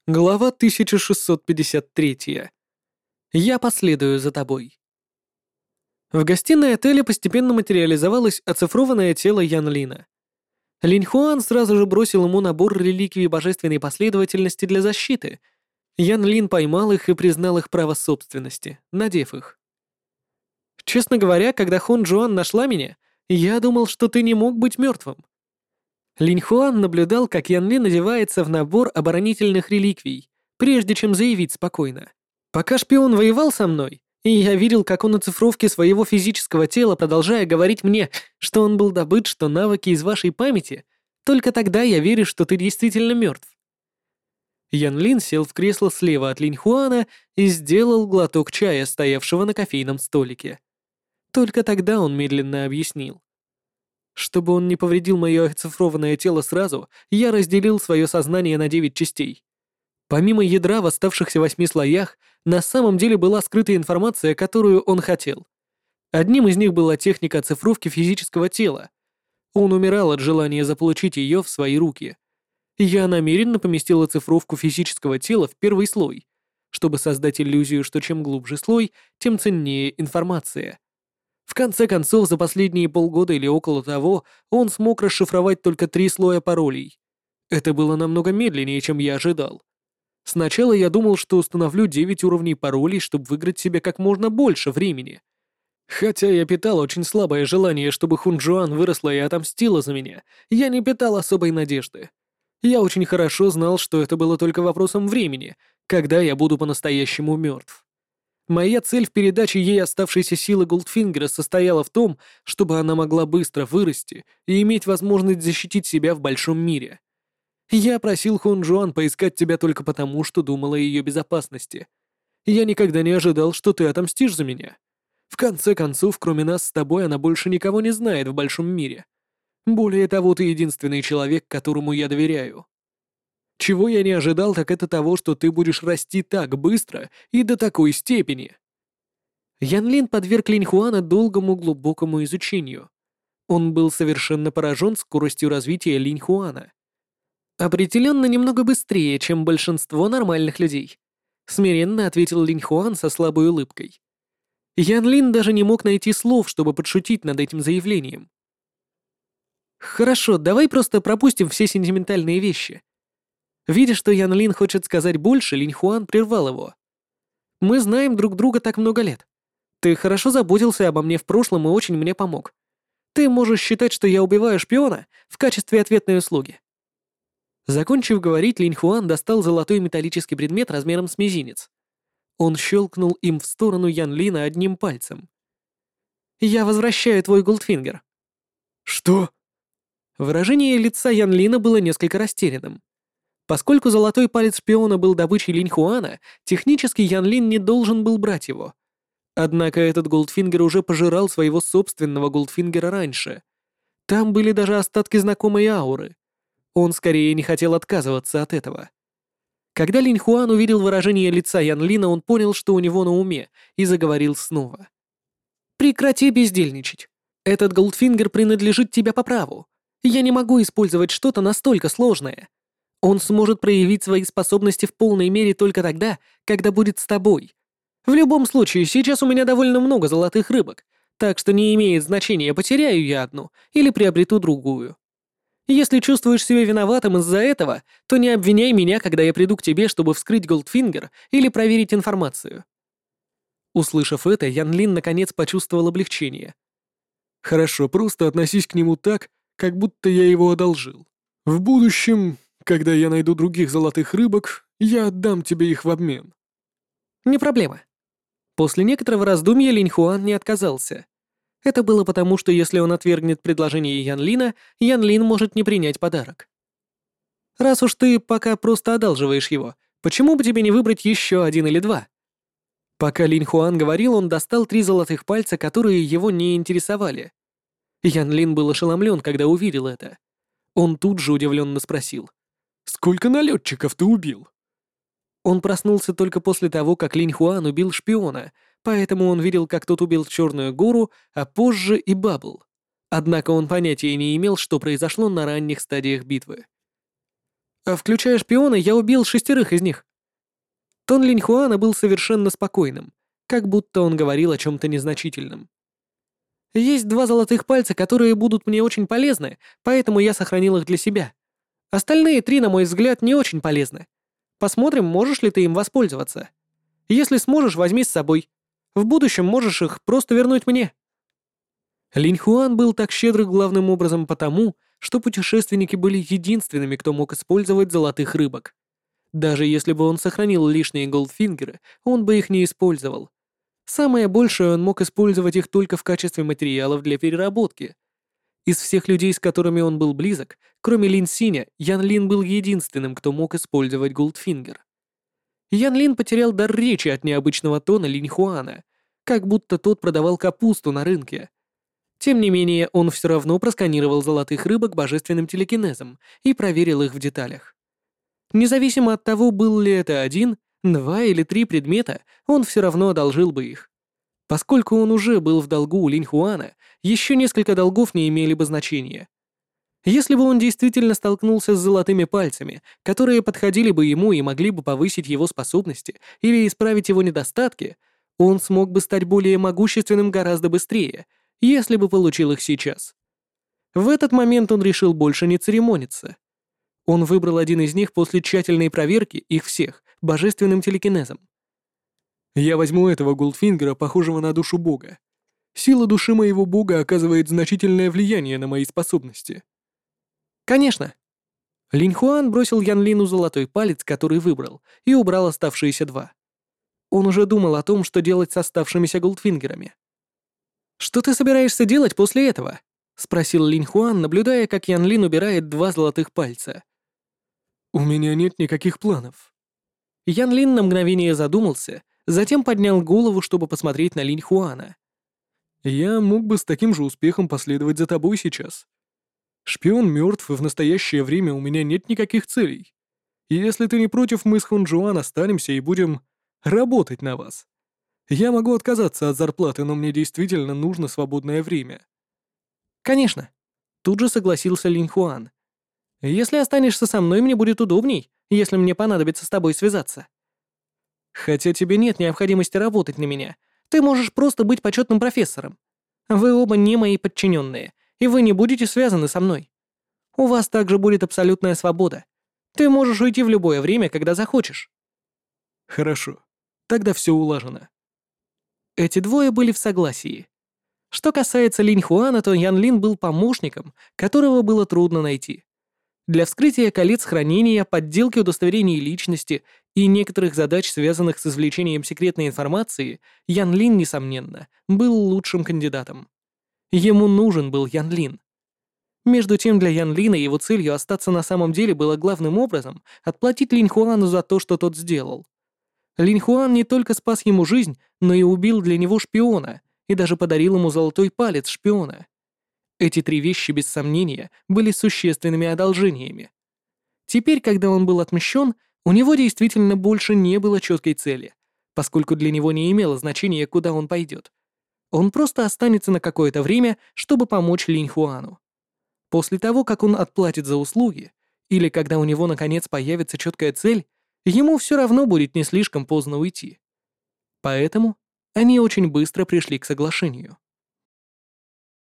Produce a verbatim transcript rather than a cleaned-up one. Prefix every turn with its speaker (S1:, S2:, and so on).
S1: Глава тысяча шестьсот пятьдесят три. Я последую за тобой. В гостиной отеля постепенно материализовалось оцифрованное тело Ян Лина. Линь Хуан сразу же бросил ему набор реликвий божественной последовательности для защиты. Ян Лин поймал их и признал их право собственности, надев их. Честно говоря, когда Хон Джуан нашла меня, я думал, что ты не мог быть мертвым. Линь Хуан наблюдал, как Ян Лин одевается в набор оборонительных реликвий, прежде чем заявить спокойно. Пока шпион воевал со мной, и я видел, как он на цифровке своего физического тела, продолжая говорить мне, что он был добыт, что навыки из вашей памяти, только тогда я верю, что ты действительно мертв. Ян Лин сел в кресло слева от Линь Хуана и сделал глоток чая, стоявшего на кофейном столике. Только тогда он медленно объяснил. Чтобы он не повредил мое оцифрованное тело сразу, я разделил свое сознание на девять частей. Помимо ядра в оставшихся восьми слоях, на самом деле была скрытая информация, которую он хотел. Одним из них была техника оцифровки физического тела. Он умирал от желания заполучить ее в свои руки. Я намеренно поместил оцифровку физического тела в первый слой, чтобы создать иллюзию, что чем глубже слой, тем ценнее информация. В конце концов, за последние полгода или около того, он смог расшифровать только три слоя паролей. Это было намного медленнее, чем я ожидал. Сначала я думал, что установлю девять уровней паролей, чтобы выиграть себе как можно больше времени. Хотя я питал очень слабое желание, чтобы Хунджуан выросла и отомстила за меня, я не питал особой надежды. Я очень хорошо знал, что это было только вопросом времени, когда я буду по-настоящему мертв. Моя цель в передаче ей оставшейся силы Голдфингера состояла в том, чтобы она могла быстро вырасти и иметь возможность защитить себя в большом мире. Я просил Хон Джуан поискать тебя только потому, что думал о ее безопасности. Я никогда не ожидал, что ты отомстишь за меня. В конце концов, кроме нас с тобой, она больше никого не знает в большом мире. Более того, ты единственный человек, которому я доверяю. Чего я не ожидал, так это того, что ты будешь расти так быстро и до такой степени. Ян Лин подверг Линь Хуана долгому глубокому изучению. Он был совершенно поражен скоростью развития Линь Хуана. «Определенно немного быстрее, чем большинство нормальных людей», — смиренно ответил Линь Хуан со слабой улыбкой. Ян Лин даже не мог найти слов, чтобы подшутить над этим заявлением. «Хорошо, давай просто пропустим все сентиментальные вещи». Видя, что Ян Лин хочет сказать больше, Линь Хуан прервал его. «Мы знаем друг друга так много лет. Ты хорошо заботился обо мне в прошлом и очень мне помог. Ты можешь считать, что я убиваю шпиона в качестве ответной услуги». Закончив говорить, Линь Хуан достал золотой металлический предмет размером с мизинец. Он щелкнул им в сторону Ян Лина одним пальцем. «Я возвращаю твой Голдфингер».
S2: «Что?»
S1: Выражение лица Ян Лина было несколько растерянным. Поскольку золотой палец шпиона был добычей Линь Хуана, технически Ян Лин не должен был брать его. Однако этот Голдфингер уже пожирал своего собственного Голдфингера раньше. Там были даже остатки знакомой ауры. Он скорее не хотел отказываться от этого. Когда Линь Хуан увидел выражение лица Ян Лина, он понял, что у него на уме, и заговорил снова. «Прекрати бездельничать. Этот Голдфингер принадлежит тебе по праву. Я не могу использовать что-то настолько сложное. Он сможет проявить свои способности в полной мере только тогда, когда будет с тобой. В любом случае, сейчас у меня довольно много золотых рыбок, так что не имеет значения, потеряю я одну или приобрету другую. Если чувствуешь себя виноватым из-за этого, то не обвиняй меня, когда я приду к тебе, чтобы вскрыть Голдфингер или проверить информацию». Услышав это, Ян Лин наконец почувствовал облегчение.
S2: «Хорошо, просто относись к нему так, как будто я его одолжил. В будущем, когда я найду других золотых рыбок, я отдам тебе их в обмен».
S1: «Не проблема». После некоторого раздумья Линь Хуан не отказался. Это было потому, что если он отвергнет предложение Ян Лина, Ян Лин может не принять подарок. «Раз уж ты пока просто одалживаешь его, почему бы тебе не выбрать еще один или два?» Пока Линь Хуан говорил, он достал три золотых пальца, которые его не интересовали. Ян Лин был ошеломлен, когда увидел это. Он тут же удивленно спросил.
S2: «Сколько налетчиков ты убил?»
S1: Он проснулся только после того, как Линь Хуан убил шпиона, поэтому он видел, как тот убил Черную гору, а позже и Бабл. Однако он понятия не имел, что произошло на ранних стадиях битвы. А включая шпиона, я убил шестерых из них. Тон Линь Хуана был совершенно спокойным, как будто он говорил о чем-то незначительном. Есть два золотых пальца, которые будут мне очень полезны, поэтому я сохранил их для себя. Остальные три, на мой взгляд, не очень полезны. Посмотрим, можешь ли ты им воспользоваться. Если сможешь, возьми с собой. В будущем можешь их просто вернуть мне». Линь Хуан был так щедр главным образом потому, что путешественники были единственными, кто мог использовать золотых рыбок. Даже если бы он сохранил лишние голдфингеры, он бы их не использовал. Самое большее, он мог использовать их только в качестве материалов для переработки. Из всех людей, с которыми он был близок, кроме Лин Синя, Ян Лин был единственным, кто мог использовать голдфингер. Ян Лин потерял дар речи от необычного тона Линь Хуана, как будто тот продавал капусту на рынке. Тем не менее, он все равно просканировал золотых рыбок божественным телекинезом и проверил их в деталях. Независимо от того, был ли это один, два или три предмета, он все равно одолжил бы их. Поскольку он уже был в долгу у Линь Хуана, еще несколько долгов не имели бы значения. Если бы он действительно столкнулся с золотыми пальцами, которые подходили бы ему и могли бы повысить его способности или исправить его недостатки, он смог бы стать более могущественным гораздо быстрее, если бы получил их сейчас. В этот момент он решил больше не церемониться. Он выбрал один из них после тщательной проверки их всех божественным телекинезом.
S2: «Я возьму этого Голдфингера, похожего на душу бога. Сила души моего бога оказывает значительное влияние на мои способности».
S1: «Конечно». Линь Хуан бросил Ян Лину золотой палец, который выбрал, и убрал оставшиеся два. Он уже думал о том, что делать с оставшимися голдфингерами. «Что ты собираешься делать после этого?» — спросил Линь Хуан, наблюдая, как Ян Лин убирает два золотых пальца.
S2: «У меня нет никаких планов».
S1: Ян Лин на мгновение задумался, затем поднял голову, чтобы посмотреть на Линь Хуана.
S2: «Я мог бы с таким же успехом последовать за тобой сейчас. Шпион мертв, и в настоящее время у меня нет никаких целей. И если ты не против, мы с Хунжуан останемся и будем работать на вас. Я могу отказаться от зарплаты, но мне действительно нужно свободное время».
S1: «Конечно», — тут же согласился Линь Хуан. «Если останешься со мной, мне будет удобней, если мне понадобится с тобой связаться. Хотя тебе нет необходимости работать на меня, ты можешь просто быть почетным профессором. Вы оба не мои подчиненные, и вы не будете связаны со мной. У вас также будет абсолютная свобода. Ты можешь уйти в любое время, когда захочешь».
S2: «Хорошо, тогда все улажено».
S1: Эти двое были в согласии. Что касается Линь Хуана, то Ян Лин был помощником, которого было трудно найти. Для вскрытия колец хранения, подделки удостоверений личности и некоторых задач, связанных с извлечением секретной информации, Ян Лин, несомненно, был лучшим кандидатом. Ему нужен был Ян Лин. Между тем, для Ян Лина его целью остаться на самом деле было главным образом отплатить Линь Хуану за то, что тот сделал. Линь Хуан не только спас ему жизнь, но и убил для него шпиона и даже подарил ему золотой палец шпиона. Эти три вещи, без сомнения, были существенными одолжениями. Теперь, когда он был отмщен, у него действительно больше не было четкой цели, поскольку для него не имело значения, куда он пойдет. Он просто останется на какое-то время, чтобы помочь Линь Хуану. После того, как он отплатит за услуги, или когда у него наконец появится четкая цель, ему все равно будет не слишком поздно уйти. Поэтому они очень быстро пришли к соглашению.